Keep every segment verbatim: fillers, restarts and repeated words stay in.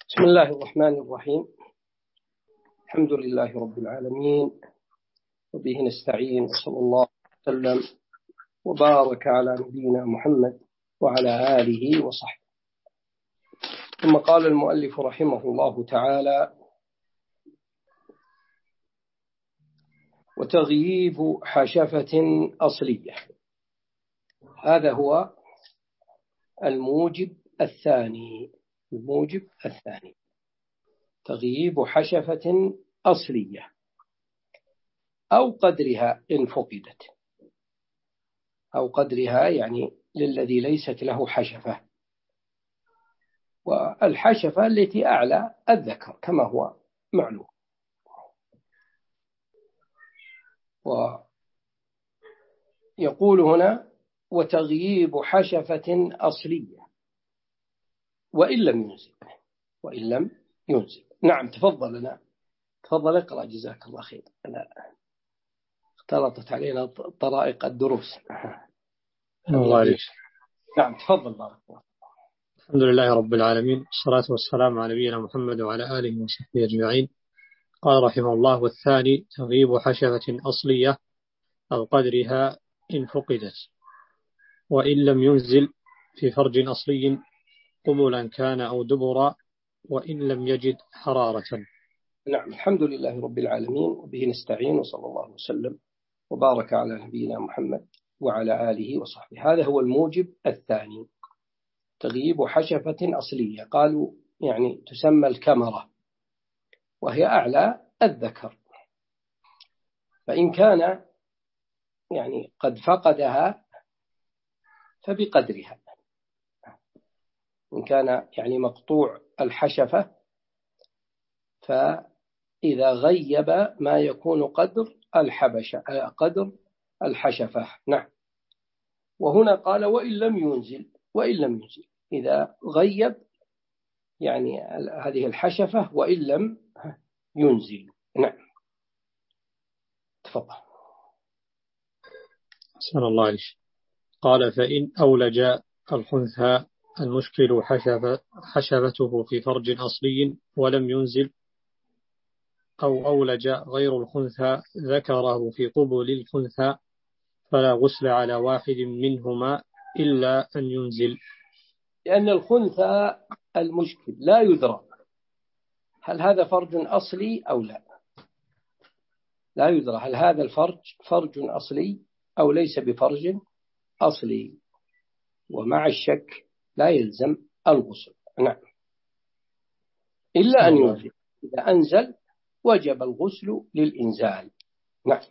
بسم الله الرحمن الرحيم. الحمد لله رب العالمين، وبه نستعين، وصلى الله وسلم وبارك على نبينا محمد وعلى آله وصحبه. ثم قال المؤلف رحمه الله تعالى: وتغييب حشفة أصلية. هذا هو الموجب الثاني الموجب الثاني تغييب حشفة أصلية أو قدرها إن فقدت، أو قدرها يعني للذي ليست له حشفة، والحشفة التي أعلى الذكر كما هو معلوم. ويقول هنا: وتغييب حشفة أصلية وإن لم ينزل وإن لم ينزل نعم، تفضل لنا تفضل اقرأ جزاك الله خير. أنا اختلطت علينا طرائق الدروس. الله عليك. نعم تفضل بارك الله. الحمد لله رب العالمين، والصلاة والسلام على نبينا محمد وعلى آله وصحبه أجمعين. قال رحمه الله: والثاني تغييب حشفة أصلية أو قدرها إن فقدت وإن لم ينزل في فرج أصلي قبلا كان أو دبرا وإن لم يجد حرارة. نعم، الحمد لله رب العالمين، وبه نستعين، وصلى الله وسلم وبارك على نبينا محمد وعلى آله وصحبه. هذا هو الموجب الثاني، تغييب حشفة أصلية. قالوا يعني تسمى الكمرة، وهي أعلى الذكر، فإن كان يعني قد فقدها فبقدرها. إن كان يعني مقطوع الحشفة، فإذا غيب ما يكون قدر الحبشة قدر الحشفة. نعم. وهنا قال: وإن لم ينزل وإن لم ينزل إذا غيب يعني هذه الحشفة وإن لم ينزل. نعم تفضل. أحسن الله عليك. قال: فإن أولج الخنثى المشكل حشف حشفته في فرج أصلي ولم ينزل، أو أولج غير الخنثى ذكره في قبل الخنثى، فلا غسل على واحد منهما إلا أن ينزل. لأن الخنثى المشكل لا يدرى هل هذا فرج أصلي أو لا، لا يدرى هل هذا الفرج فرج أصلي أو ليس بفرج أصلي، ومع الشك لا يلزم الغسل. نعم، إلا أن ينزل. إذا أنزل وجب الغسل للإنزال. نعم.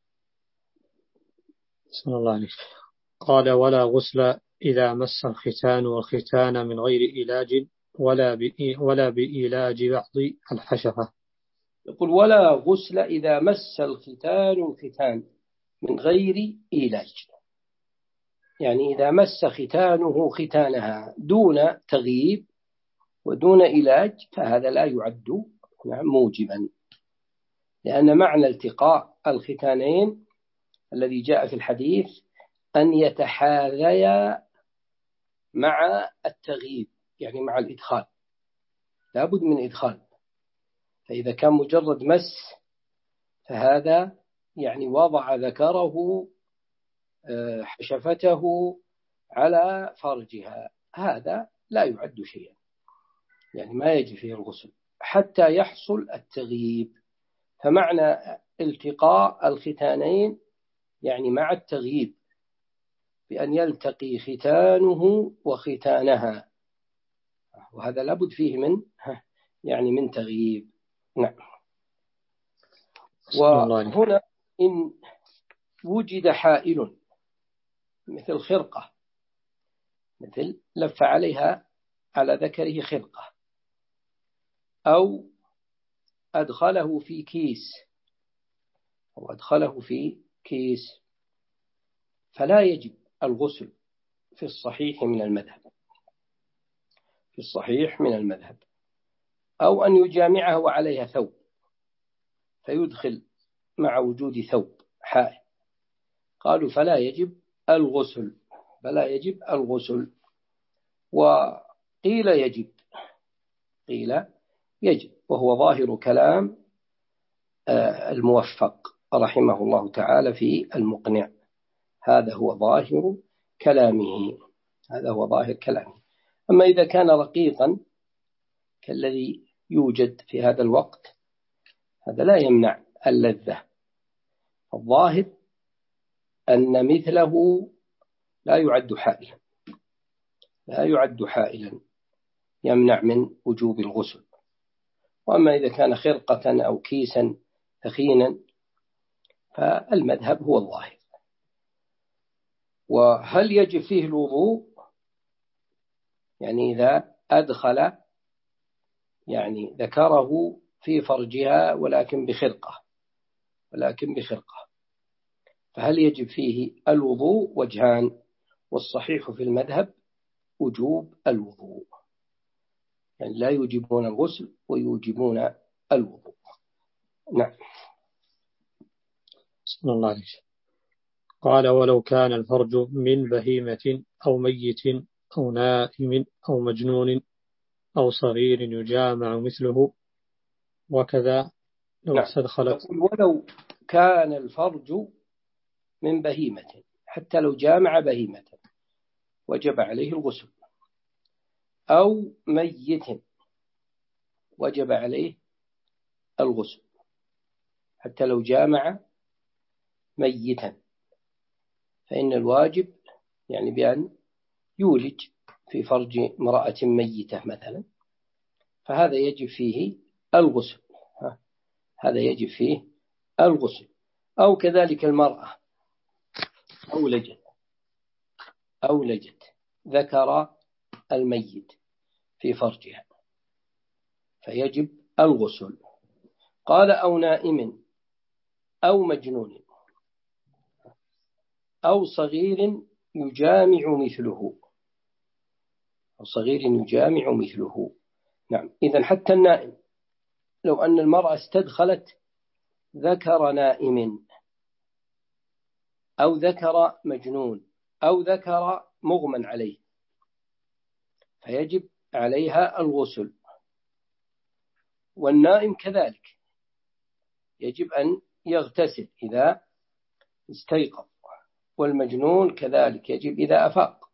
بسم الله عليك. قال: ولا غسل إذا مس الختان والختان من غير إيلاج ولا ولا بإيلاج بعض الحشفة. يقول: ولا غسل إذا مس الختان الختان من غير إيلاج، يعني إذا مس ختانه ختانها دون تغييب ودون إيلاج فهذا لا يعد موجبا، لأن معنى التقاء الختانين الذي جاء في الحديث أن يتحاذيا مع التغييب، يعني مع الإدخال، لابد من إدخال. فإذا كان مجرد مس فهذا يعني وضع ذكره حشفته على فرجها، هذا لا يعد شيئا، يعني ما يجي فيه الغسل حتى يحصل التغييب. فمعنى التقاء الختانين يعني مع التغييب، بأن يلتقي ختانه وختانها، وهذا لابد فيه من يعني من تغييب. نعم. وهنا إن وجد حائل مثل خرقة، مثل لف عليها على ذكره خرقة، أو أدخله في كيس أو أدخله في كيس فلا يجب الغسل في الصحيح من المذهب في الصحيح من المذهب أو أن يجامعه وعليها ثوب فيدخل مع وجود ثوب حائل، قالوا فلا يجب الغسل فلا يجب الغسل. وقيل يجب، قيل يجب، وهو ظاهر كلام الموفق رحمه الله تعالى في المقنع. هذا هو ظاهر كلامه، هذا هو ظاهر كلامه. أما إذا كان رقيقا كالذي يوجد في هذا الوقت، هذا لا يمنع اللذة. الظاهر أن مثله لا يعد حائلا، لا يعد حائلا يمنع من وجوب الغسل. وأما إذا كان خرقة أو كيسا ثخينا فالمذهب هو الظاهر. وهل يجب فيه الوضوء؟ يعني إذا أدخل يعني ذكره في فرجها ولكن بخرقة ولكن بخرقة فهل يجب فيه الوضوء؟ وجهان، والصحيح في المذهب وجوب الوضوء، يعني لا يوجبون الغسل ويوجبون الوضوء. نعم. صلى الله عليه وسلم. قال: ولو كان الفرج من بهيمة أو ميت أو نائم أو مجنون أو صغير يجامع مثله، وكذا لو نعم. استدخلت. ولو كان الفرج من بهيمة، حتى لو جامع بهيمة وجب عليه الغسل، أو ميت وجب عليه الغسل حتى لو جامع ميتا، فإن الواجب يعني بأن يولج في فرج امرأة ميتة مثلا، فهذا يجب فيه الغسل، هذا يجب فيه الغسل. أو كذلك المرأة أولجت أولجت ذكر الميت في فرجها فيجب الغسل. قال: أو نائم أو مجنون أو صغير يجامع مثله، أو صغير يجامع مثله. نعم. إذن حتى النائم، لو أن المرأة استدخلت ذكر نائم أو ذكر مجنون أو ذكر مغمى عليه فيجب عليها الغسل. والنائم كذلك يجب أن يغتسل إذا استيقظ، والمجنون كذلك يجب إذا أفاق،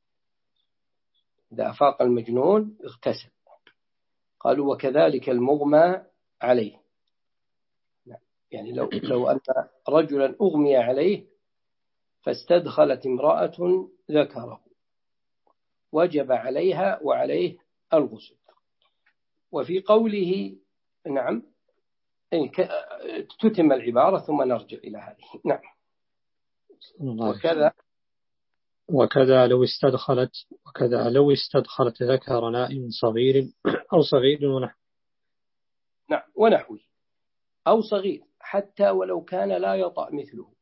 إذا أفاق المجنون اغتسل. قالوا: وكذلك المغمى عليه، يعني لو, لو أن رجلا أغمي عليه فاستدخلت امرأة ذكره وجب عليها وعليه الغسل. وفي قوله نعم تتم العبارة ثم نرجع إلى هذه. نعم. وكذا وكذا لو استدخلت وكذا لو استدخلت ذكر نائم صغير أو صغير ونحو. نعم ونحوه، أو صغير حتى ولو كان لا يطأ مثله،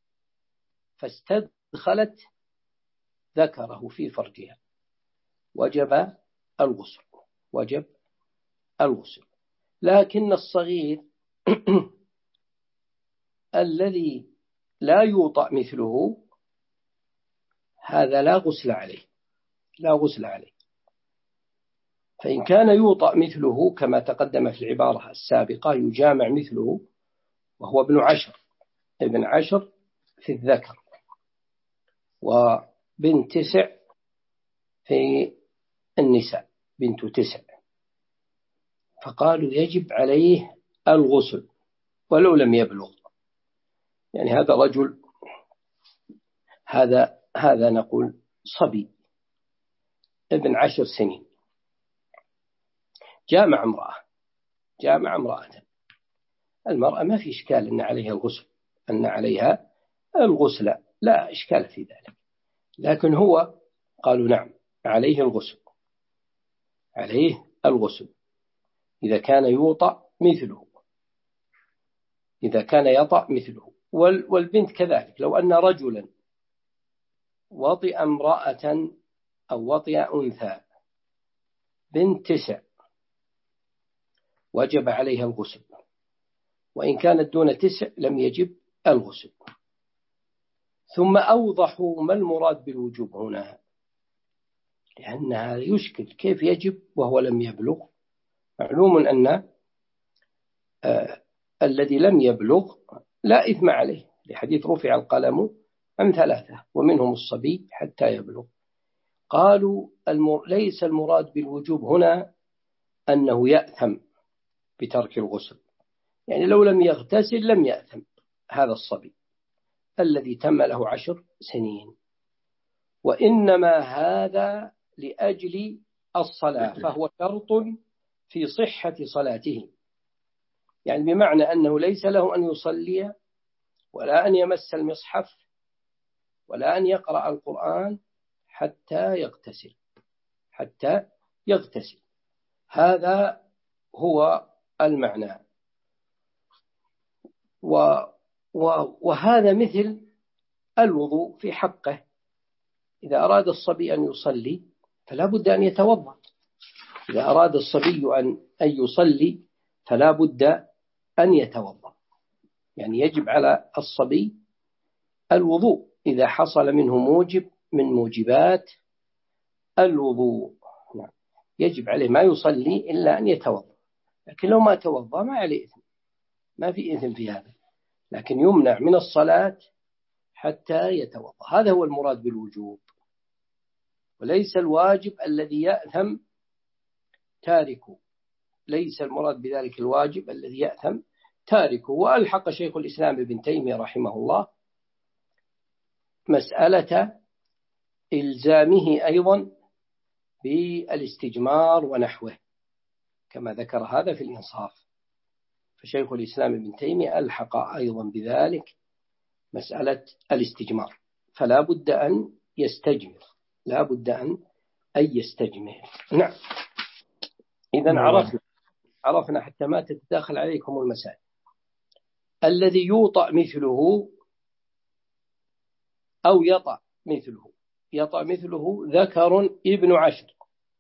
فاستدخلت ذكره في فرجها وجب الغسل وجب الغسل. لكن الصغير الذي لا يوطأ مثله هذا لا غسل عليه لا غسل عليه فإن كان يوطأ مثله كما تقدم في العبارة السابقة يجامع مثله، وهو ابن عشر ابن عشر في الذكر وبنت تسع في النساء بنت تسع، فقالوا يجب عليه الغسل ولو لم يبلغ. يعني هذا رجل هذا هذا نقول صبي ابن عشر سنين جامع امرأة جامع امرأة المرأة ما في إشكال أن عليها الغسل أن عليها الغسل لا إشكال في ذلك، لكن هو قالوا نعم عليه الغسل عليه الغسل إذا كان يوطأ مثله إذا كان يطأ مثله. والبنت كذلك، لو أن رجلا وطئ امرأة أو وطئ أنثى بنت تسع وجب عليها الغسل، وإن كانت دون تسع لم يجب الغسل. ثم أوضحوا ما المراد بالوجوب هنا، لأن هذا يشكل كيف يجب وهو لم يبلغ معلوم أن آه الذي لم يبلغ لا إثم عليه، لحديث رفع القلم عن ثلاثة ومنهم الصبي حتى يبلغ. قالوا المر... ليس المراد بالوجوب هنا أنه يأثم بترك الغسل، يعني لو لم يغتسل لم يأثم هذا الصبي الذي تم له عشر سنين، وإنما هذا لأجل الصلاة، فهو شرط في صحة صلاته، يعني بمعنى أنه ليس له أن يصلي ولا أن يمس المصحف ولا أن يقرأ القرآن حتى يغتسل حتى يغتسل هذا هو المعنى. و وهذا مثل الوضوء في حقه، إذا أراد الصبي أن يصلي فلا بد أن يتوضأ، إذا أراد الصبي أن يصلي فلا بد أن يتوضأ، يعني يجب على الصبي الوضوء إذا حصل منه موجب من موجبات الوضوء، يجب عليه ما يصلي إلا أن يتوضأ، لكن لو ما توضأ ما عليه إثم، ما في إثم في هذا، لكن يمنع من الصلاة حتى يتوضأ. هذا هو المراد بالوجوب، وليس الواجب الذي يأثم تاركه، ليس المراد بذلك الواجب الذي يأثم تاركه. وألحق شيخ الإسلام ابن تيمية رحمه الله مسألة إلزامه أيضا بالاستجمار ونحوه كما ذكر هذا في الإنصاف، فشيخ الإسلام ابن تيمية ألحق أيضا بذلك مسألة الاستجمار، فلا بد أن يستجمر، لا بد أن أن يستجمر. نعم، إذن عرفنا عرفنا حتى ما تتداخل عليكم المسائل. الذي يوطأ مثله أو يطأ مثله، يطأ مثله ذكر ابن عشر،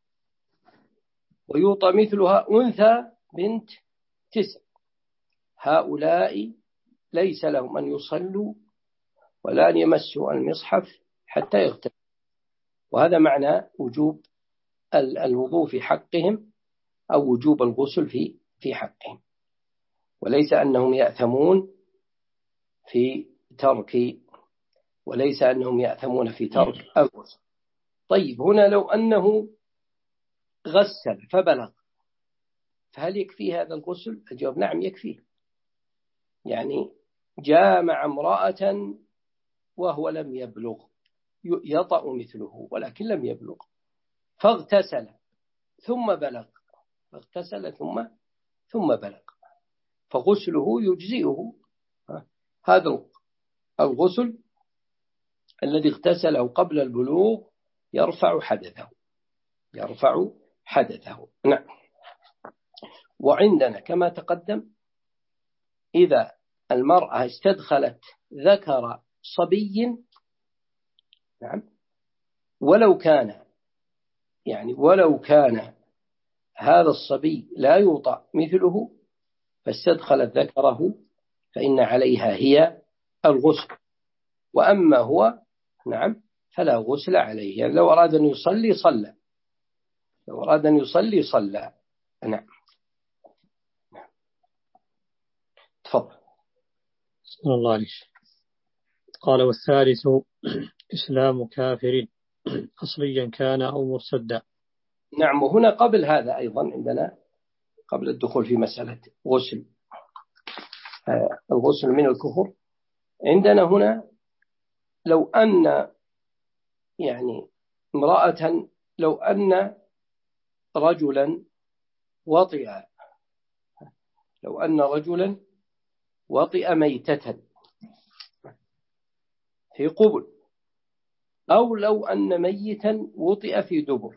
ويوطأ مثلها أنثى بنت تسع، هؤلاء ليس لهم أن يصلوا ولا أن يمسوا المصحف حتى يغتسلوا، وهذا معنى وجوب الوضوء في حقهم أو وجوب الغسل في في حقهم، وليس أنهم يأثمون في ترك وليس أنهم يأثمون في ترك الغسل. طيب، هنا لو أنه غسل فبلغ فهل يكفي هذا الغسل؟ الجواب نعم يكفيه، يعني جامع امرأة وهو لم يبلغ، يطأ مثله ولكن لم يبلغ، فاغتسل ثم بلغ، فاغتسل ثم ثم بلغ، فغسله يجزئه. هذا الغسل الذي اغتسله قبل البلوغ يرفع حدثه يرفع حدثه نعم. وعندنا كما تقدم إذا المرأة استدخلت ذكر صبي، نعم، ولو كان يعني ولو كان هذا الصبي لا يوطأ مثله فاستدخلت ذكره فإن عليها هي الغسل، وأما هو نعم فلا غسل عليه، يعني لو أراد أن يصلي صلى، لو أراد أن يصلي صلى. نعم، تفضل. صلى الله عليه. قال: والثالث إسلام كافر أصليا كان أو مرتدا. نعم، وهنا قبل هذا أيضا عندنا قبل الدخول في مسألة غسل آه الغسل من الكفر، عندنا هنا لو أن يعني امرأة لو أن رجلا وطئ لو أن رجلا وطئ ميتة في قبل، أو لو أن ميتا وطئ في دبر،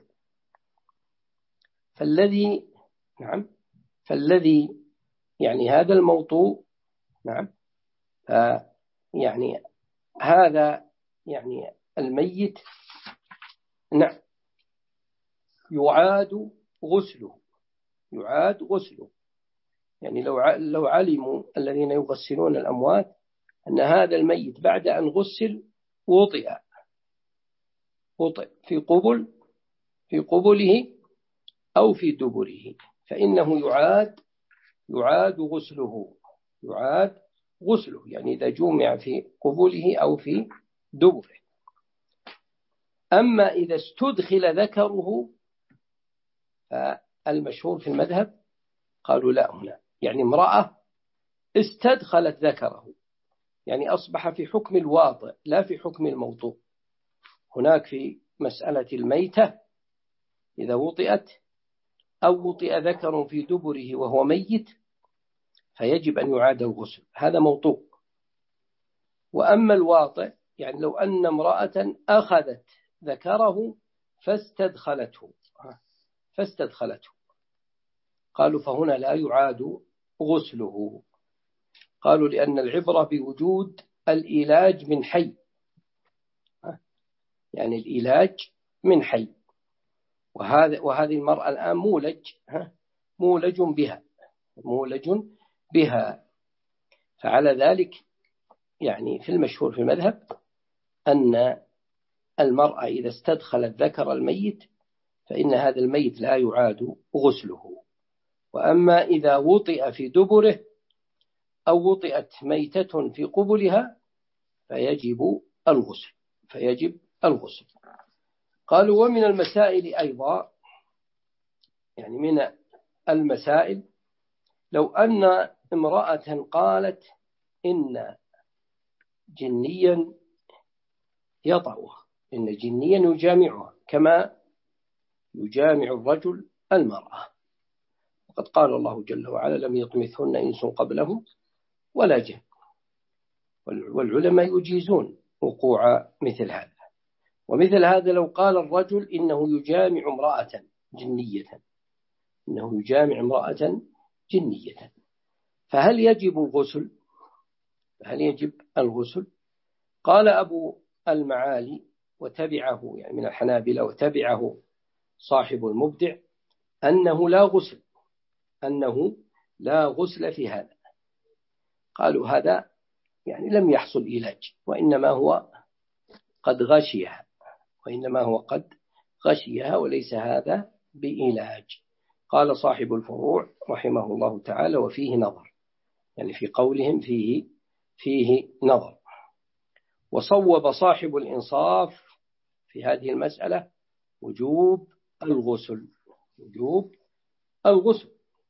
فالذي نعم فالذي يعني هذا الموطوء نعم يعني هذا يعني الميت نعم يعاد غسله يعاد غسله يعني لو لو علموا الذين يغسلون الأموات أن هذا الميت بعد أن غسل وطئ وطئ في قبل في قبله أو في دبره، فإنه يعاد يعاد غسله يعاد غسله يعني إذا جمع في قبوله أو في دبره. أما إذا استدخل ذكره فالمشهور في المذهب قالوا لا هنا يعني امرأة استدخلت ذكره يعني أصبح في حكم الواطئ لا في حكم الموضوع. هناك في مسألة الميتة إذا وطئت أو وطئ ذكر في دبره وهو ميت فيجب أن يعاد الغسل، هذا موضوع. وأما الواطئ يعني لو أن امرأة أخذت ذكره فاستدخلته فاستدخلته قالوا فهنا لا يعاد غسله. قالوا لأن العبرة بوجود الإيلاج من حي، يعني الإيلاج من حي، وهذا وهذه المرأة الآن مولج مولج بها مولج بها فعلى ذلك يعني في المشهور في المذهب أن المرأة إذا استدخلت ذكر الميت فإن هذا الميت لا يعاد غسله. وأما إذا وطئ في دبره أو وطئت ميتة في قبلها فيجب الغسل فيجب الغسل. قالوا ومن المسائل أيضا يعني من المسائل لو أن امرأة قالت إن جنيا يطأها إن جنيا يجامعها كما يجامع الرجل المرأة، وقد قال الله جل وعلا لم يطمثهن إنس قبلهم ولا جن، والعلماء يجيزون وقوع مثل هذا. ومثل هذا لو قال الرجل إنه يجامع امرأة جنية إنه يجامع امرأة جنية فهل يجب الغسل؟ هل يجب الغسل؟ قال أبو المعالي وتبعه يعني من الحنابلة وتبعه صاحب المبدع أنه لا غسل أنه لا غسل في هذا. قالوا هذا يعني لم يحصل علاج وإنما هو قد غشيها وإنما هو قد غشيها وليس هذا بعلاج. قال صاحب الفروع رحمه الله تعالى وفيه نظر يعني في قولهم فيه فيه نظر. وصوب صاحب الإنصاف في هذه المسألة وجوب الغسل وجوب الغسل.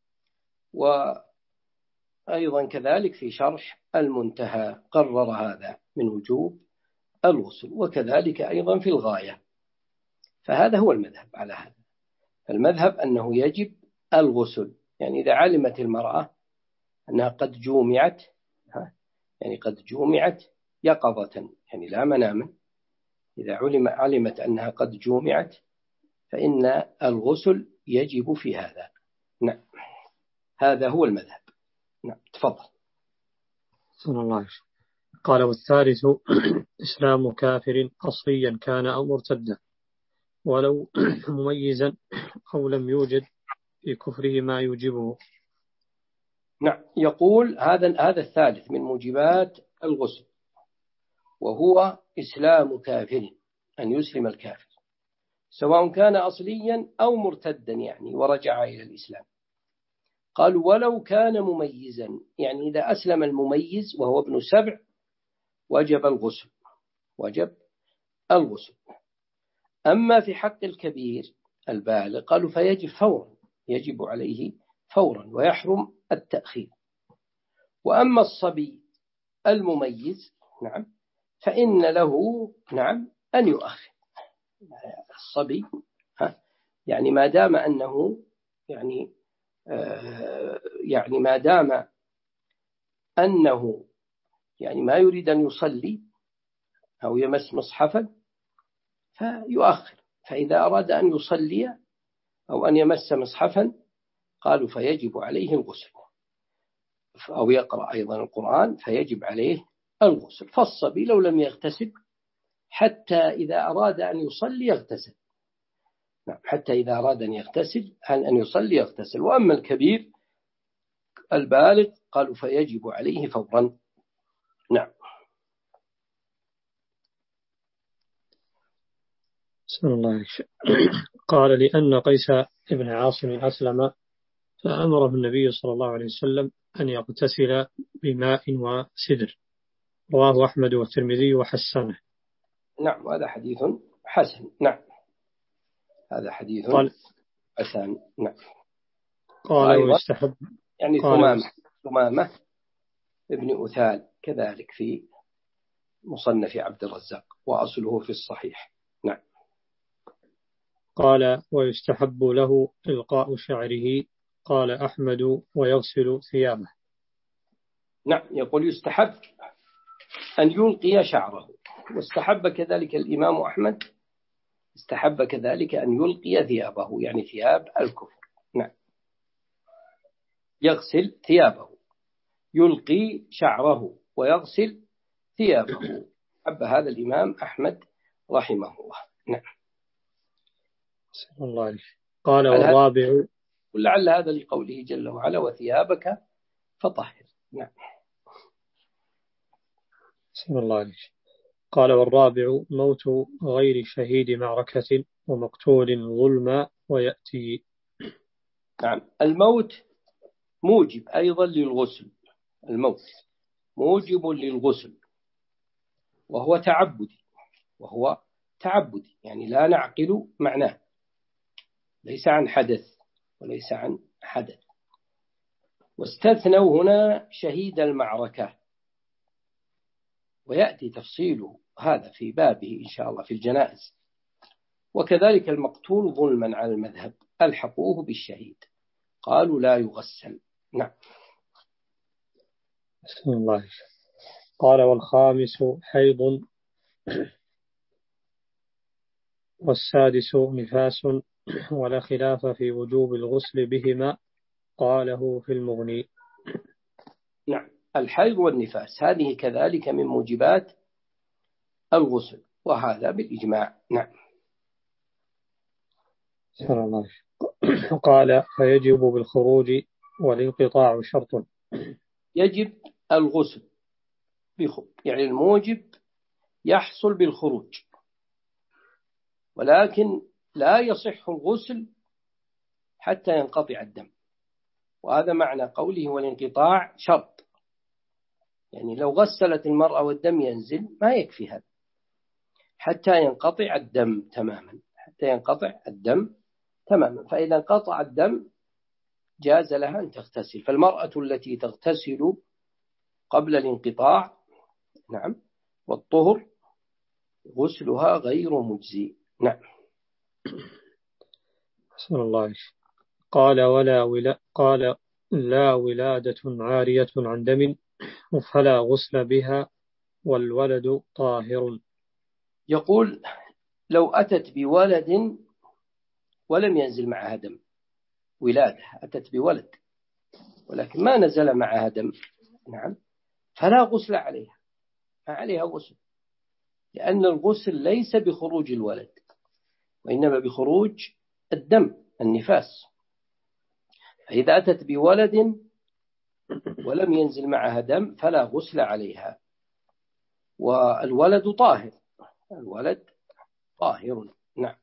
وأيضا كذلك في شرح المنتهى قرر هذا من وجوب الغسل، وكذلك أيضا في الغاية. فهذا هو المذهب على هذا. المذهب أنه يجب الغسل يعني إذا علمت المرأة أنها قد جومعت يعني قد جومعت يقظة يعني لا مناما، إذا علم علمت أنها قد جومعت فإن الغسل يجب في هذا. نعم هذا هو المذهب. نعم تفضل. صلى الله عليه وسلم. قال والثالث إسلام كافر أصليا كان أو مرتدا ولو مميزا أو لم يوجد في كفره ما يوجبه. نعم يقول هذا هذا الثالث من موجبات الغسل وهو إسلام كافر أن يسلم الكافر سواء كان أصليا أو مرتدا يعني ورجع إلى الإسلام. قال ولو كان مميزا يعني إذا أسلم المميز وهو ابن سبع وجب الغسل وجب الغسل. أما في حق الكبير البالغ قالوا فيجب فورا يجب عليه فورا ويحرم التأخير. وأما الصبي المميز نعم فإن له نعم أن يؤخر. الصبي يعني ما دام أنه يعني آه يعني ما دام أنه يعني ما يريد أن يصلي أو يمس مصحفا فيؤخر، فإذا أراد أن يصلي أو أن يمس مصحفا قالوا فيجب عليه الغسل أو يقرأ أيضا القرآن فيجب عليه الغسل. فالصبي لو لم يغتسل حتى إذا أراد أن يصلي يغتسل نعم حتى إذا أراد أن يغتسل أن يصلي يغتسل. وأما الكبير البالغ قالوا فيجب عليه فورا. نعم. صلى الله عليه وسلم. قال لأن قيس ابن عاصم أسلم فأمره النبي صلى الله عليه وسلم أن يغتسل بماء وسدر. رواه أحمد والترمذي وحسنه. نعم هذا حديث حسن. نعم هذا حديث قال حسن. نعم. قال ويستحب يعني ثمامة ثمامة ابن أثال كذلك في مصنف عبد الرزاق وأصله في الصحيح. نعم. قال ويستحب له إلقاء شعره. قال أحمد ويغسل ثيابه. نعم يقول يستحب أن يلقي شعره، واستحب كذلك الإمام أحمد استحب كذلك أن يلقي ثيابه، يعني ثياب الكفر. نعم يغسل ثيابه، يلقي شعره ويغسل ثيابه. حب هذا الإمام أحمد رحمه الله. نعم. بسم الله عليه. قال والرابع، ولعل هذا لقوله جل وعلا وثيابك فطهر. نعم. بسم الله عليه. قال والرابع موت غير شهيد معركة ومقتول ظلما ويأتي. نعم الموت موجب أيضا للغسل، الموت موجب للغسل وهو تعبدي، وهو تعبدي يعني لا نعقل معناه، ليس عن حدث وليس عن حدث. واستثنوا هنا شهيد المعركة، ويأتي تفصيله هذا في بابه إن شاء الله في الجنائز. وكذلك المقتول ظلما على المذهب ألحقوه بالشهيد، قالوا لا يغسل. نعم. بسم الله. قال والخامس حيض والسادس نفاس ولا خلاف في وجوب الغسل بهما، قاله في المغني. نعم الحيض والنفاس هذه كذلك من موجبات الغسل، وهذا بالإجماع. نعم. قال فيجب بالخروج والانقطاع شرط. يجب الغسل يعني الموجب يحصل بالخروج، ولكن لا يصح الغسل حتى ينقطع الدم، وهذا معنى قوله والانقطاع شرط. يعني لو غسلت المرأة والدم ينزل ما يكفي هذا حتى ينقطع الدم تماما، حتى ينقطع الدم تماما. فإذا انقطع الدم جاز لها أن تغتسل. فالمرأة التي تغتسل قبل الانقطاع نعم والطهر غسلها غير مجزي. نعم. بسم الله. قال ولا ولا قال لا ولادة عارية عن دم فلا غسل بها والولد طاهر. يقول لو أتت بولد ولم ينزل معها دم، ولادة أتت بولد ولكن ما نزل معها دم، نعم فلا غسل عليها، ما عليها غسل، لأن الغسل ليس بخروج الولد وإنما بخروج الدم النفاس. فإذا أتت بولد ولم ينزل معها دم فلا غسل عليها، والولد طاهر، الولد طاهر. نعم.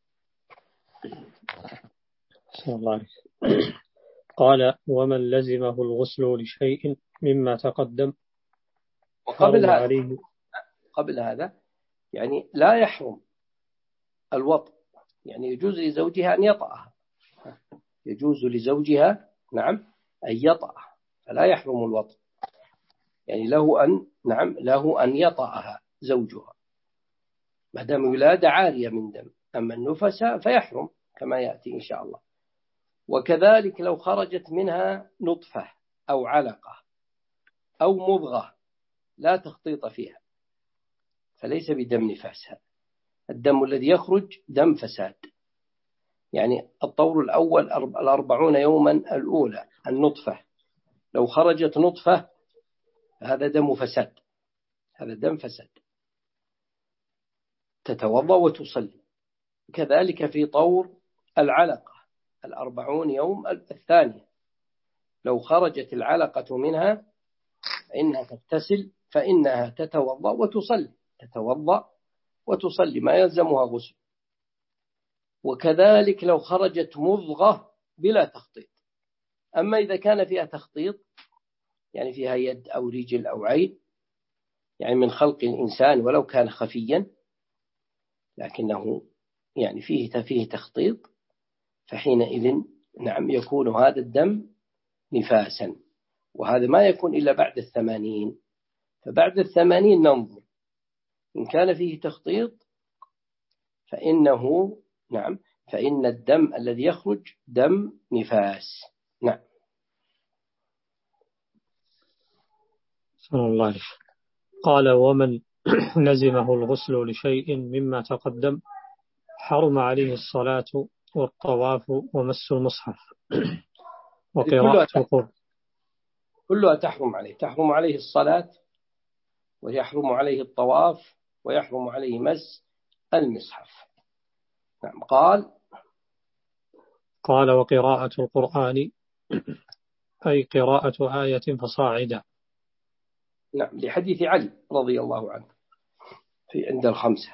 بسم الله. قال ومن لزمه الغسل لشيء مما تقدم وقبل هذا عليه. قبل هذا يعني لا يحرم الوطء، يعني يجوز لزوجها أن يطأها، يجوز لزوجها نعم أن يطأها، فلا يحرم الوطء، يعني له أن نعم له أن يطأها زوجها ما دام ولادة عارية من دم. أما النفس فيحرم كما يأتي إن شاء الله. وكذلك لو خرجت منها نطفة أو علقة أو مضغة لا تخطيط فيها فليس بدم نفاسها. الدم الذي يخرج دم فساد، يعني الطور الأول الأربعون يوما الأولى النطفة، لو خرجت نطفة هذا دم فساد، هذا دم فساد، تتوضأ وتصلي. كذلك في طور العلقة الأربعون يوم الثانية، لو خرجت العلقة منها فإنها تغتسل، فإنها تتوضأ وتصلي، تتوضأ وتصلي ما يلزمها غسل. وكذلك لو خرجت مضغة بلا تخطيط، أما إذا كان فيها تخطيط، يعني فيها يد أو رجل أو عين، يعني من خلق الإنسان ولو كان خفيا لكنه يعني فيه فيه تخطيط، فحينئذ نعم يكون هذا الدم نفاسا، وهذا ما يكون إلا بعد الثمانين. فبعد الثمانين ننظر إن كان فيه تخطيط فإنه نعم فإن الدم الذي يخرج دم نفاس. نعم. صلى الله عليه. قال ومن لزمه الغسل لشيء مما تقدم حرم عليه الصلاة والطواف ومس المصحف وقراءة القرآن. كلها تحرم عليه، تحرم عليه الصلاة ويحرم عليه الطواف ويحرم عليه مس المصحف. نعم. قال قال وقراءة القرآن أي قراءة آية فصاعدا. نعم، لحديث علي رضي الله عنه في عند الخمسة.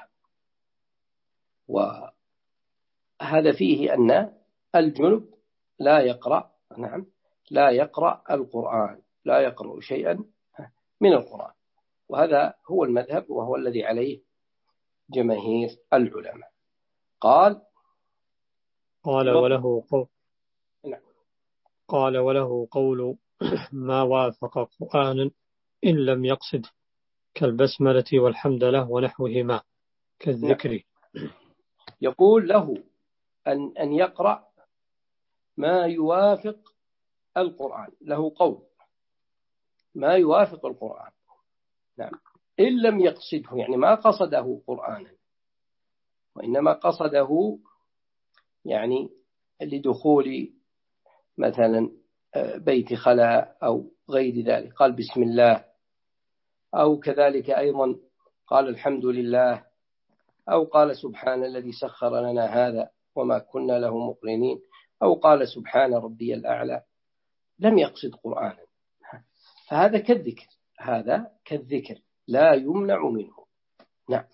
وهذا فيه أن الجنب لا يقرأ نعم لا يقرأ القرآن، لا يقرأ شيئا من القرآن، وهذا هو المذهب وهو الذي عليه جماهير العلماء. قال قال وله قول نعم. قال وله قول ما وافق قرآنا إن لم يقصد كالبسملة والحمد له ونحوهما كالذكر. نعم. يقول له أن أن يقرأ ما يوافق القرآن، له قول ما يوافق القرآن. نعم. إن لم يقصده، يعني ما قصده قرآنا وإنما قصده يعني لدخول مثلا بيت خلاء أو غير ذلك، قال بسم الله، أو كذلك أيضا قال الحمد لله، أو قال سبحان الذي سخر لنا هذا وما كنا له مقرنين، أو قال سبحان ربي الأعلى، لم يقصد قرآنا، فهذا كالذكر، هذا كالذكر لا يمنع منه. نعم.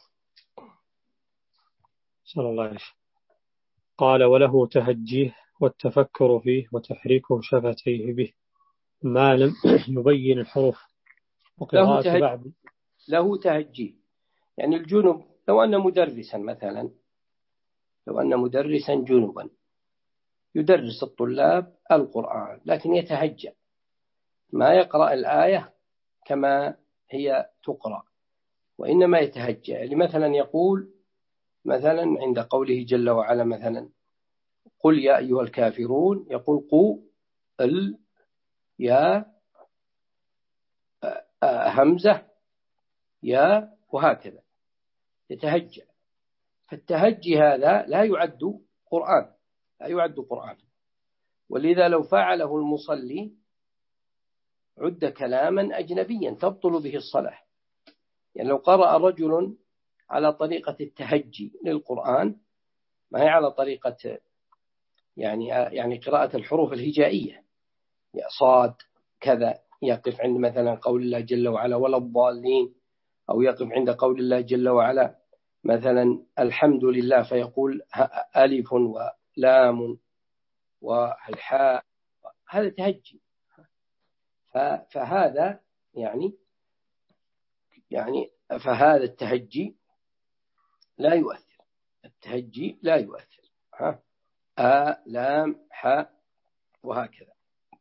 صلى الله عليه وسلم. قال وله تهجيه والتفكر فيه وتحريك شفتيه به ما لم يبين الحروف وقراءة له, بعض له تهجيه، يعني الجنب لو أن مدرسا مثلا لو أن مدرسا جنبا يدرس الطلاب القرآن لكن يتهجى، ما يقرأ الآية كما هي تقرأ وإنما يتهجى، يعني مثلا يقول مثلا عند قوله جل وعلا مثلا قل يا أيها الكافرون، يقول قو ال يا همزة يا وهكذا يتهجى. فالتهجي هذا لا يعد قرآن، لا يعد قرآن، ولذا لو فعله المصلي عد كلاما أجنبيا تبطل به الصلاة. يعني لو قرأ رجل على طريقة التهجي للقرآن، ما هي على طريقة يعني يعني قراءة الحروف الهجائية، يا صاد كذا، يقف عند مثلا قول الله جل وعلا ولا الضالين، أو يقف عند قول الله جل وعلا مثلا الحمد لله فيقول ألف ولام والحاء، هذا تهجي. فهذا يعني يعني فهذا التهجي لا يؤثر، التهجي لا يؤثر، ها آ لام حاء وهكذا،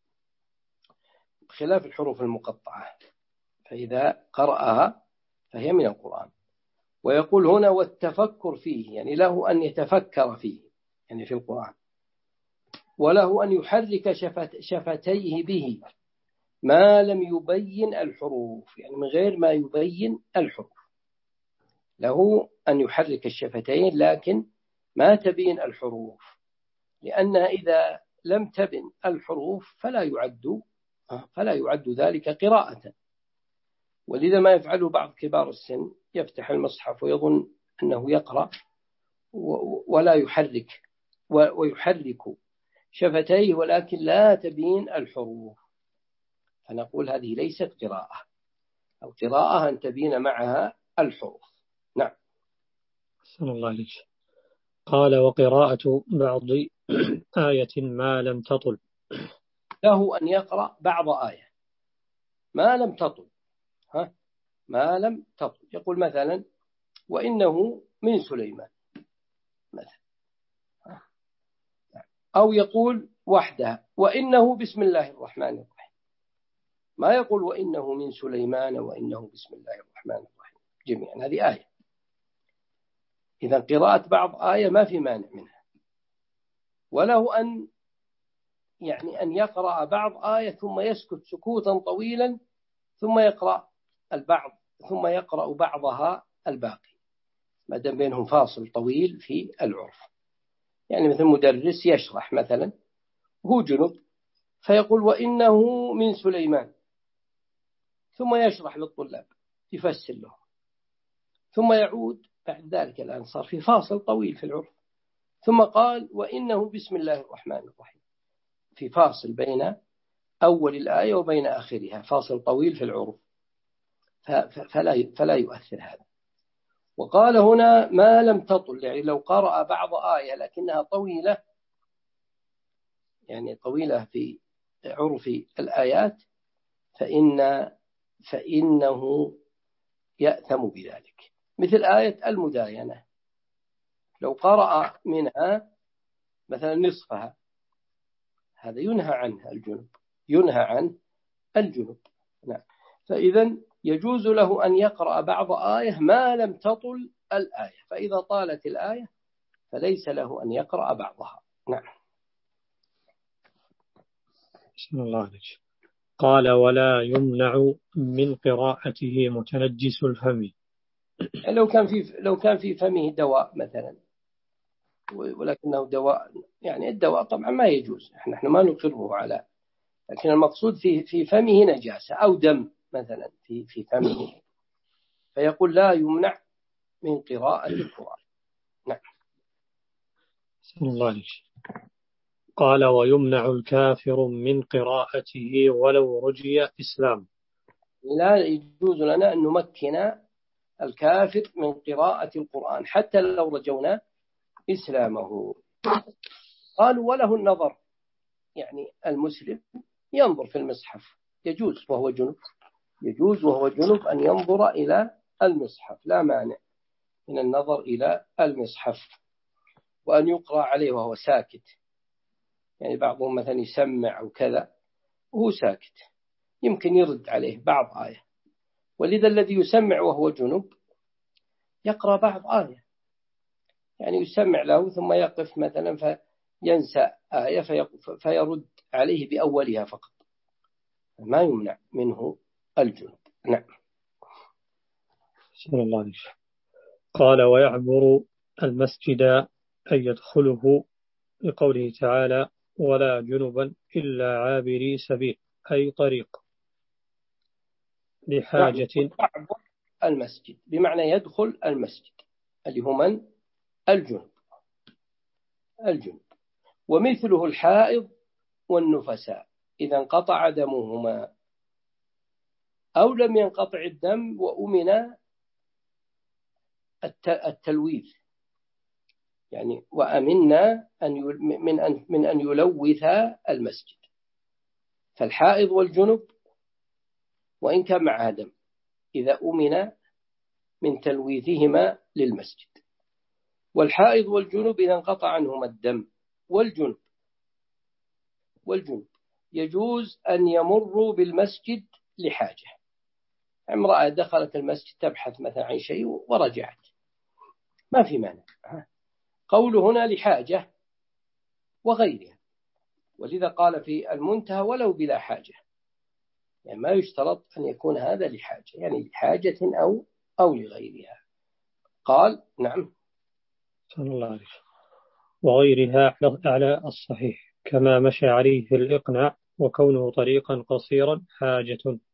بخلاف الحروف المقطعة فإذا قرأها فهي من القرآن. ويقول هنا والتفكر فيه، يعني له أن يتفكر فيه يعني في القرآن، وله أن يحرك شفت شفتيه به ما لم يبين الحروف، يعني من غير ما يبين الحروف، له أن يحرك الشفتين لكن ما تبين الحروف، لأنها إذا لم تبن الحروف فلا يعد فلا يعد ذلك قراءة. ولذا ما يفعله بعض كبار السن، يفتح المصحف ويظن أنه يقرأ ولا يحرك ويحرك شفتيه ولكن لا تبين الحروف، فنقول هذه ليست قراءة، أو قراءة أن تبين معها الحروف. نعم. صلى الله عليه وسلم. قال وقراءة بعض آية ما لم تطل. له أن يقرأ بعض آية ما لم تطل، ها ما لم تطل. يقول مثلا وإنه من سليمان مثلا، أو يقول وحدها وإنه بسم الله الرحمن الرحيم، ما يقول وإنه من سليمان وإنه بسم الله الرحمن الرحيم جميعا، هذه آية. إذا قراءة بعض آية ما في مانع منها. وله أن يعني أن يقرأ بعض آية ثم يسكت سكوتا طويلا ثم يقرأ البعض ثم يقرأ بعضها الباقي، ما دام بينهم فاصل طويل في العرف. يعني مثل مدرس يشرح مثلا وهو جنب فيقول وإنه من سليمان، ثم يشرح للطلاب يفسر له، ثم يعود بعد ذلك. الآن صار في فاصل طويل في العرف، ثم قال وإنه بسم الله الرحمن الرحيم، في فاصل بين أول الآية وبين آخرها، فاصل طويل في العرف، فلا فلا يؤثر هذا. وقال هنا ما لم تطل، يعني لو قرأ بعض آية لكنها طويلة، يعني طويلة في عرف الآيات، فإن فإنه يأثم بذلك. مثل آية المداينة، لو قرأ منها مثلا نصفها، هذا ينهى عنه الجنب، ينهى عن الجنب. نعم. فإذا يجوز له أن يقرأ بعض آية ما لم تطل الآية، فإذا طالت الآية فليس له أن يقرأ بعضها. نعم. بسم الله عليك. قال ولا يمنع من قراءته متنجس الفم. يعني لو كان في لو كان في فمه دواء مثلا، ولكنه دواء، يعني الدواء طبعا ما يجوز، نحن ما نقره على، لكن المقصود في في فمه نجاسة أو دم مثلا في في فمه، فيقول لا يمنع من قراءة القرآن. نعم. بسم الله عليك. قال ويمنع الكافر من قراءته ولو رجي إسلام. لا يجوز لنا أن نمكن الكافر من قراءة القرآن حتى لو رجونا إسلامه. قالوا وله النظر، يعني المسلم ينظر في المصحف، يجوز وهو جنب، يجوز وهو جنب أن ينظر إلى المصحف، لا مانع من النظر إلى المصحف، وأن يقرأ عليه وهو ساكت. يعني بعضهم مثلا يسمع أو كذا وهو ساكت، يمكن يرد عليه بعض آية، ولذا الذي يسمع وهو جنب يقرأ بعض آية، يعني يسمع له ثم يقف مثلا فينسى آية فيرد عليه بأولها فقط، ما يمنع منه الجنب. نعم. بسم الله عليك. قال ويعبر المسجد أن يدخله لقوله تعالى ولا جنبا إلا عابري سبيل، أي طريق لحاجة. يعبر المسجد بمعنى يدخل المسجد، اللي هو من الجنب الجنب ومثله الحائض والنفساء إذا انقطع دمهما أو لم ينقطع الدم وأمن التلويث، يعني وأمنا أن من أن من أن يلوث المسجد. فالحائض والجنب وإن كان معها دم إذا أمن من تلويثهما للمسجد، والحائض والجنب إذا انقطع عنهما الدم. والجنب والجنب يجوز أن يمروا بالمسجد لحاجة، امرأة دخلت المسجد تبحث مثلا عن شيء ورجعت، ما في مانع. قوله هنا لحاجة وغيرها، ولذا قال في المنتهى ولو بلا حاجة، يعني ما يشترط أن يكون هذا لحاجة، يعني لحاجة أو أو لغيرها. قال نعم. صلى الله عليه وسلم. وغيرها على الصحيح كما مشى عليه في الإقناع، وكونه طريقا قصيرا حاجة.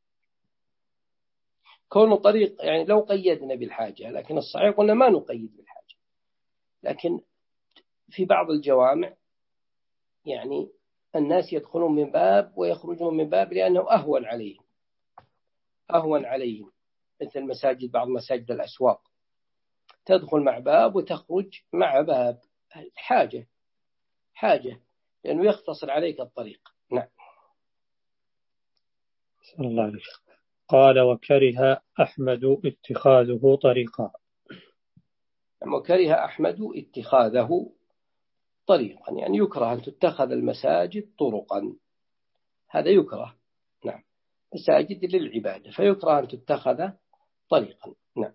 كونه طريق يعني لو قيدنا بالحاجة، لكن الصحيح قلنا ما نقيد بالحاجة، لكن في بعض الجوامع يعني الناس يدخلون من باب ويخرجون من باب لأنه أهون عليهم أهون عليهم مثل مساجد بعض مساجد الأسواق، تدخل مع باب وتخرج مع باب، حاجة حاجة لأنه يختصر عليك الطريق. نعم. صلى الله عليه وسلم. قال وكره أحمد اتخاذه طريقا. وكره أحمد اتخاذه طريقا، يعني يكره أن تتخذ المساجد طرقا، هذا يكره. نعم، مساجد للعبادة، فيكره أن تتخذ طريقا. نعم.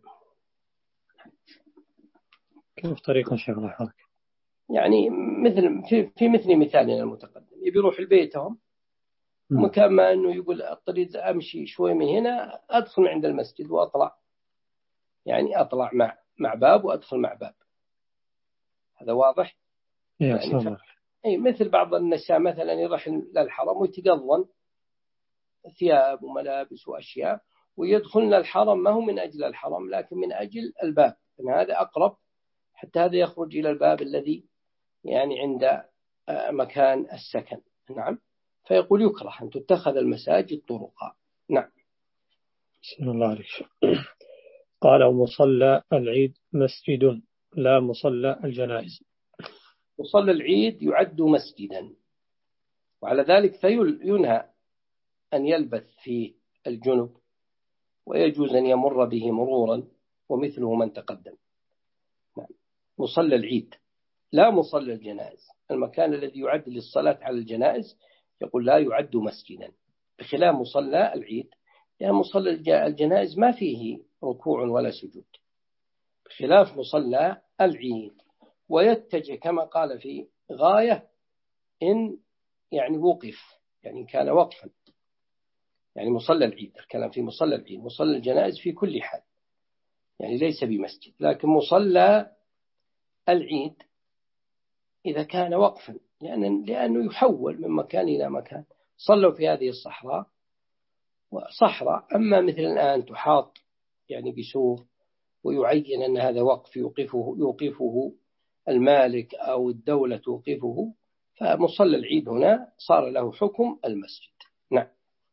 كيف طريقا شيخ الله؟ يعني مثل في, في مثل مثالنا المتقدم، يبي يروح لبيتهم مكان ما أنه يقول الطريق أمشي شوي من هنا أدخل عند المسجد وأطلع، يعني أطلع مع مع باب وأدخل مع باب، هذا واضح. يعني ف... أي مثل بعض النساء مثلا يروح للحرم ويتقضن ثياب وملابس وأشياء ويدخلن الحرم ما هو من أجل الحرم لكن من أجل الباب، إن هذا أقرب، حتى هذا يخرج إلى الباب الذي يعني عند مكان السكن. نعم، فيقول يكره أن تتخذ المساجد طرقا. نعم. صلى الله عليه وسلم. قال ومصلى العيد مسجد لا مصلى الجنائز. مصلى العيد يعد مسجدا، وعلى ذلك فينهى أن يلبث فيه الجنب، ويجوز أن يمر به مرورا، ومثله من تقدم. نعم. مصلى العيد لا مصلى الجنائز، المكان الذي يعد للصلاة على الجنائز يقول لا يعد مسجدا، بخلاف مصلى العيد، لأن مصلى الجنائز ما فيه ركوع ولا سجود، بخلاف مصلى العيد. ويتجه كما قال في غاية إن يعني وقف، يعني كان وقفا، يعني مصلى العيد الكلام في مصلى العيد، مصلى الجنائز في كل حال يعني ليس بمسجد، لكن مصلى العيد إذا كان وقفا، لأن لأنه يحول من مكان إلى مكان. صلوا في هذه الصحراء وصحراء، أما مثل الآن تحاط يعني بسور ويعين أن هذا وقف يوقفه, يوقفه المالك أو الدولة توقفه، فمصلى العيد هنا صار له حكم المسجد. نعم.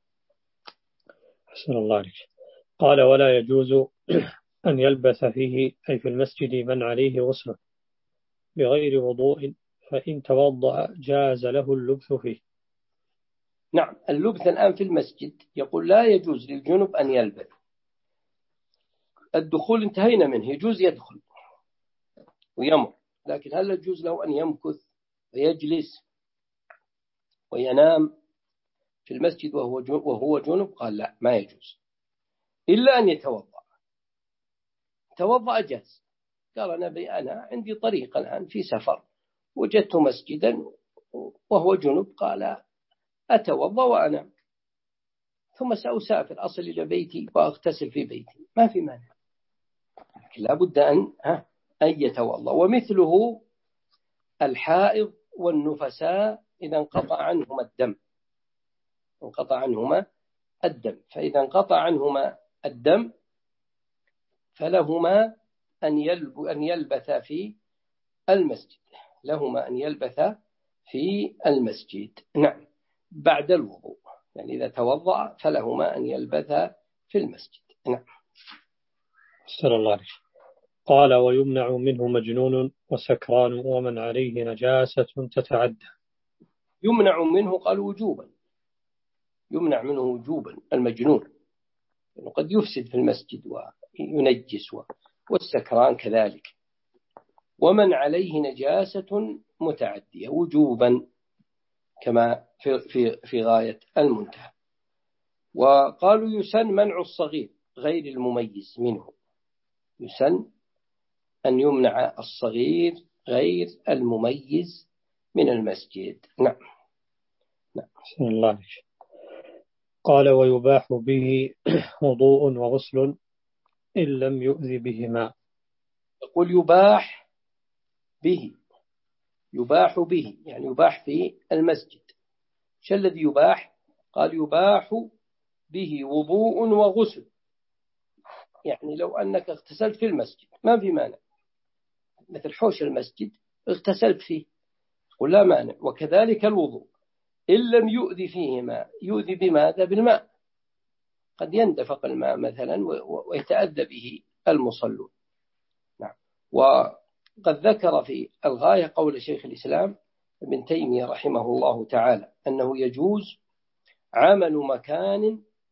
حسن الله عليك. قال ولا يجوز أن يلبث فيه أي في المسجد من عليه غسل بغير وضوء، فإن توضأ جاز له اللبث فيه. نعم، اللبث الآن في المسجد يقول لا يجوز للجنب أن يلبث. الدخول انتهينا منه، يجوز يدخل ويمر، لكن هل يجوز له أن يمكث ويجلس وينام في المسجد وهو جنب؟ قال لا، ما يجوز إلا أن يتوضأ. توضأ جاز، قال أنا أنا عندي طريق الآن في سفر وجدت مسجدا وهو جنب، قال أتوضأ وأنام ثم سأسافر أصل إلى بيتي وأغتسل في بيتي، ما في مانع، لكن لابد أن أن يتوضأ. ومثله الحائض والنفساء إذا انقطع عنهما الدم، انقطع عنهما الدم، فإذا انقطع عنهما الدم فلهما أن يلب أن يلبث في المسجد، لهما أن يلبث في المسجد. نعم، بعد الوضوء، يعني إذا توضأ فلهما أن يلبث في المسجد. نعم. صلى الله عليه. قال ويمنع منه مجنون وسكران ومن عليه نجاسة تتعدى. يمنع منه قال وجوبا، يمنع منه وجوبا المجنون، يعني قد يفسد في المسجد وينجس، والسكران كذلك. ومن عليه نجاسة متعدية وجوبا كما في, في, في غاية المنتهى. وقالوا يسن منع الصغير غير المميز منه، يسن أن يمنع الصغير غير المميز من المسجد. نعم. نعم. بسم الله. قال ويباح به وضوء وغسل إن لم يؤذي بهما. يقول يباح به، يباح به يعني يباح في المسجد. شو الذي يباح؟ قال يباح به وضوء وغسل، يعني لو أنك اغتسلت في المسجد ما في مانع، مثل حوش المسجد اغتسلت فيه قل لا مانع، وكذلك الوضوء إن لم يؤذي فيهما. يؤذي بماذا؟ بالماء، قد يندفق الماء مثلا ويتأذى به المصلون. نعم. وقد ذكر في الغاية قول شيخ الإسلام ابن تيمية رحمه الله تعالى أنه يجوز عمل مكان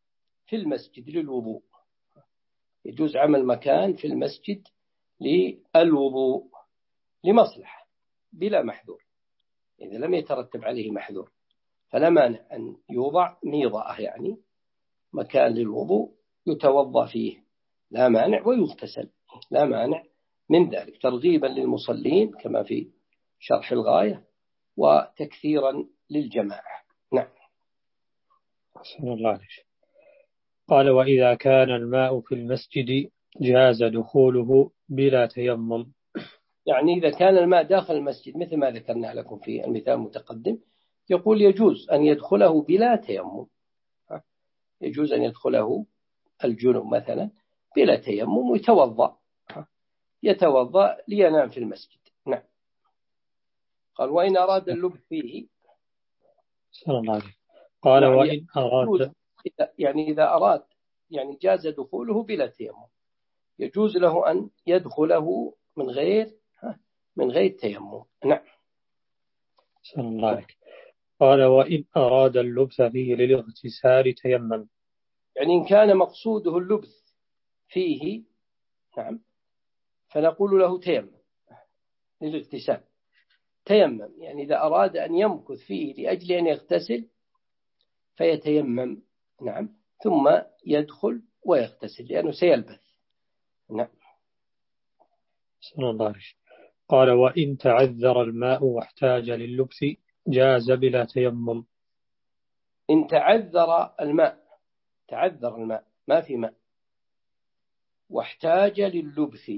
في المسجد للوضوء، يجوز عمل مكان في المسجد للوضوء لمصلحة بلا محذور، إذا لم يترتب عليه محذور فلا مانع أن يوضع ميضة، يعني مكان للوضوء يتوضأ فيه لا مانع، ويغتسل لا مانع من ذلك، ترغيبا للمصلين كما في شرح الغاية وتكثيرا للجماعة. نعم. أحسن الله عليك. قال وإذا كان الماء في المسجد جاز دخوله بلا تيمم. يعني إذا كان الماء داخل المسجد مثل ما ذكرنا لكم في المثال المتقدم، يقول يجوز أن يدخله بلا تيمم، يجوز أن يدخله الجنوب مثلا بلا تيمم ويتوضأ، يتوضأ لينام في المسجد. نعم. قال وإن أراد اللبث فيه. صلى الله عليه. قال نعم. وإن أراد، يعني إذا أراد يعني جاز دخوله بلا تيمم، يجوز له أن يدخله من غير من غير تيمم. نعم. صلى الله عليه. قال وإن أراد اللبث فيه للاغتسال تيمم. يعني إن كان مقصوده اللبث فيه نعم فنقول له تيمم للاغتسال، تيمم يعني إذا أراد أن يمكث فيه لأجل أن يغتسل فيتيمم نعم ثم يدخل ويغتسل لأنه سيلبث. نعم. صلى الله عليه. قال وإن تعذر الماء واحتاج لللبث جاز بلا تيمم. إن تعذر الماء، تعذر الماء ما في ماء واحتاج لللبث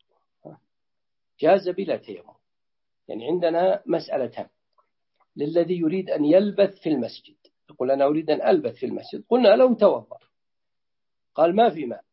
جاز بلا تيمم. يعني عندنا مسألتان للذي يريد أن يلبث في المسجد، يقول أنا أريد أن ألبث في المسجد، قلنا له توضأ، قال ما في ماء،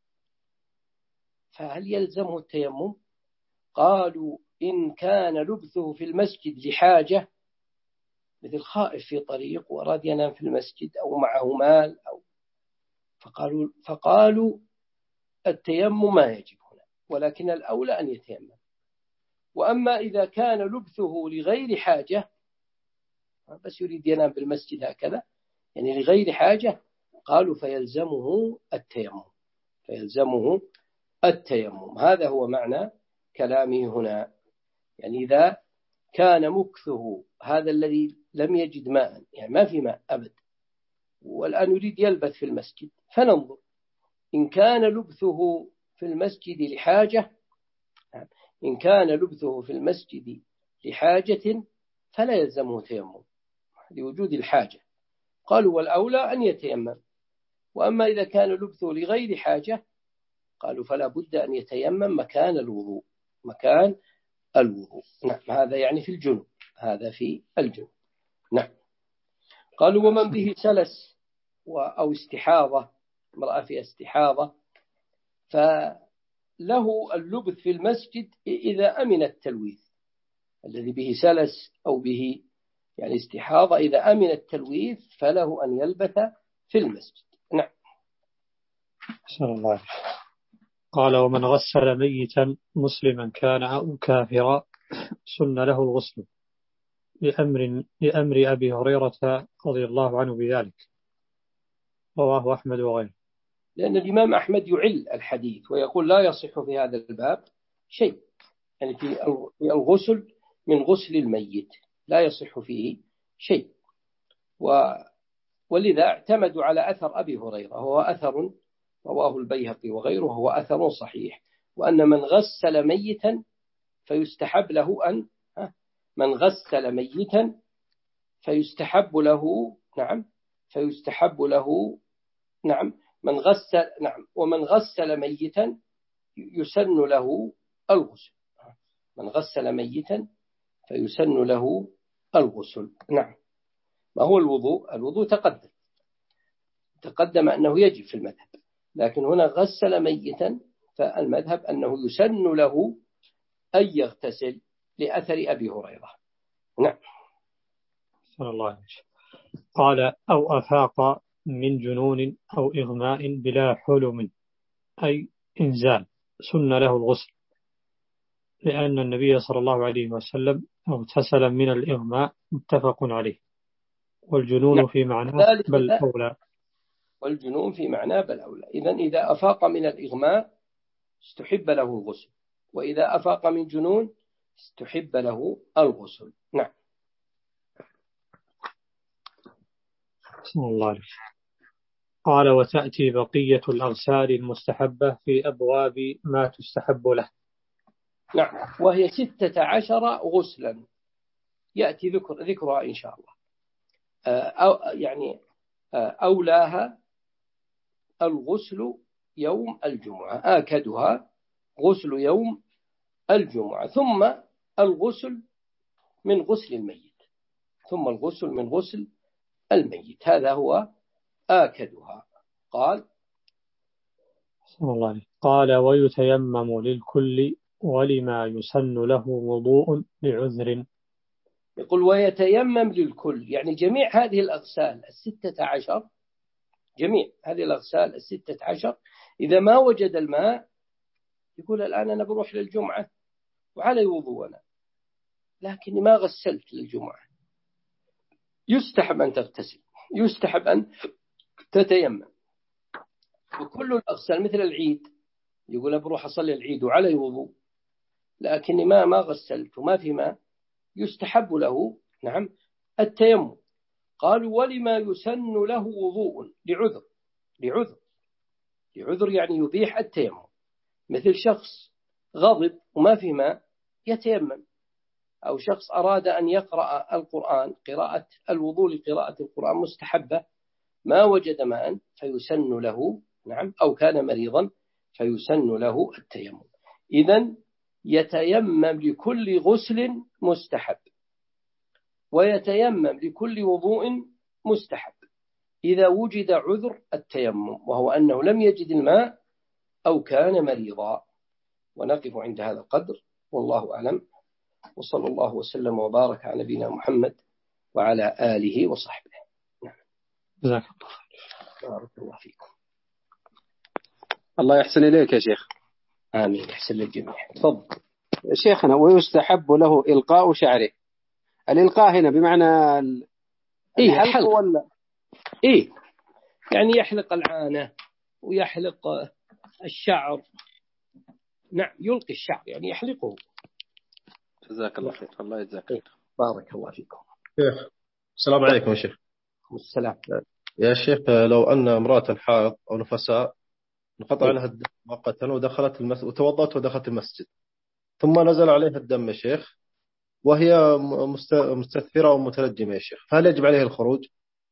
فهل يلزمه التيمم؟ قالوا إن كان لبثه في المسجد لحاجة مثل خائف في طريق وأراد ينام في المسجد أو معه مال أو فقالوا, فقالوا التيمم ما يجب هنا، ولكن الأولى أن يتيمم. وأما إذا كان لبثه لغير حاجة بس يريد ينام بالمسجد هكذا يعني لغير حاجة، قالوا فيلزمه التيمم، فيلزمه التيمم. هذا هو معنى كلامه هنا. يعني إذا كان مكثه هذا الذي لم يجد ماء، يعني ما في ماء أبد والآن يريد يلبث في المسجد، فننظر إن كان لبثه في المسجد لحاجة، إن كان لبثه في المسجد لحاجة فلا يلزمه تيمم لوجود الحاجة، قالوا والأولى أن يتيمم. وأما إذا كان لبثه لغير حاجة قالوا فلا بد أن يتيمم مكان الوضوء، مكان الوضوء. نعم. هذا يعني في الجنوب، هذا في الجنوب. نعم. قالوا ومن به سلس أو استحاضة، امرأة في استحاضة، فله اللبث في المسجد إذا أمن التلويث، الذي به سلس أو به يعني استحاضة إذا أمن التلويث فله أن يلبث في المسجد. نعم. صلى الله عليه. قال ومن غسل ميتا مسلما كان أو كافرا سن له الغسل لأمر, لأمر أبي هريرة رضي الله عنه بذلك، رواه أحمد وغيره. لأن الإمام أحمد يعل الحديث ويقول لا يصح في هذا الباب شيء، يعني في الغسل من غسل الميت لا يصح فيه شيء، و ولذا اعتمدوا على أثر أبي هريرة، وهو أثر رواه البيهقي وغيره، وهو أثر صحيح، وأن من غسل ميتا فيستحب له أن من غسل ميتا فيستحب له نعم فيستحب له نعم من غسل نعم ومن غسل ميتا يسن له الغسل، من غسل ميتا فيسن له الغسل. نعم. ما هو الوضوء؟ الوضوء تقدم تقدم أنه يجب في المذهب، لكن هنا غسل ميتا فالمذهب أنه يسن له أن يغتسل لأثر أبي هريرة. نعم. صلى الله عليه وسلم. قال أو أفاق من جنون أو إغماء بلا حلم أي إنزال سن له الغسل، لأن النبي صلى الله عليه وسلم اغتسل من الإغماء متفق عليه، والجنون نعم. في معناه بل أولى. والجنون في معنى بل أولى. إذن إذا أفاق من الإغماء استحب له الغسل، وإذا أفاق من جنون استحب له الغسل. نعم. بسم الله عليك. قال وتأتي بقية الأغسال المستحبة في أبواب ما تستحب له. نعم، وهي ستة عشر غسلا يأتي ذكر ذكرها إن شاء الله. أو يعني أولاها الغسل يوم الجمعة، آكدها غسل يوم الجمعة، ثم الغسل من غسل الميت، ثم الغسل من غسل الميت، هذا هو آكدها. قال بسم الله عليك. قال ويتيمم للكل ولما يسن له وضوء لعذر. يقول ويتيمم للكل، يعني جميع هذه الأغسال الستة عشر، جميع هذه الأغسال الستة عشر إذا ما وجد الماء يقول الآن أنا بروح للجمعة وعلي وضوءنا لكني ما غسلت للجمعة، يستحب أن تغتسل، يستحب أن تتيمم. وكل الأغسال مثل العيد، يقول بروح أصلي العيد وعلي وضوء لكني ما ما غسلت وما في ماء، يستحب له نعم التيمم. قالوا ولما يسن له وضوء لعذر، لعذر لعذر يعني يبيح التيمم، مثل شخص غضب وما في ماء يتيمم، أو شخص أراد أن يقرأ القرآن، قراءة الوضوء لقراءة القرآن مستحبة، ما وجد ماء فيسن له نعم، أو كان مريضا فيسن له التيمم. إذن يتيمم لكل غسل مستحب، ويتيمم لكل وضوء مستحب إذا وجد عذر التيمم، وهو أنه لم يجد الماء أو كان مريضا. ونقف عند هذا القدر والله أعلم، وصلى الله وسلم وبارك على نبينا محمد وعلى آله وصحبه. جزاك الله خير. بارك الله فيكم. الله يحسن إليك يا شيخ. آمين، يحسن للجميع. تفضل. شيخنا ويستحب له إلقاء شعره، الإلقاء هنا بمعنى إيه الحلق ولا إيه يعني يحلق العانة ويحلق الشعر، نعم يلقي الشعر يعني يحلقه. جزاك الله خير. الله يجزاك خير. بارك الله فيكم. شيخ السلام عليكم يا شيخ. السلام يا شيخ، لو أن امرأة حائض أو نفساء انقطع إيه؟ لها الدم مؤقتا ودخلت المسجد وتوضأت ودخلت المسجد ثم نزل عليها الدم يا شيخ وهي مستثفرة ومتلجمة يا شيخ، فهل يجب عليها الخروج؟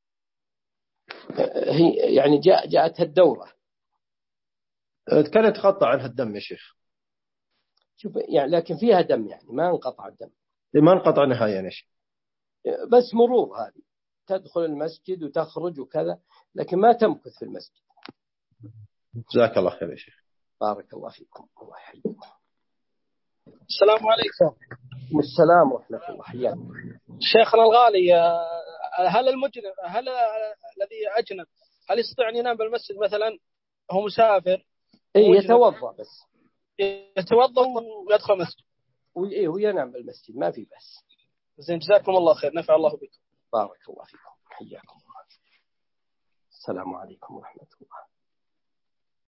هي يعني جاء جاءتها الدورة، كان يتقطع عنها الدم يا شيخ. شوف يعني لكن فيها دم، يعني ما انقطع الدم، ما انقطع نهائيا يا شيخ، بس مرور، هذه تدخل المسجد وتخرج وكذا لكن ما تمكث في المسجد. جزاك الله خير يا شيخ. بارك الله فيكم. الله يحييكم. السلام عليكم. والسلام ورحمة الله. حياكم شيخنا الغالي، هل المجنب هل الذي أجنب هل يستطيع أن ينام بالمسجد مثلا، هو مسافر؟ إيه يتوضأ، بس يتوضأ ويدخل المسجد وإيه وينام بالمسجد ما في بس. زين، جزاكم الله خير، نفع الله بكم. بارك الله فيكم. حياكم الله. السلام عليكم ورحمة الله.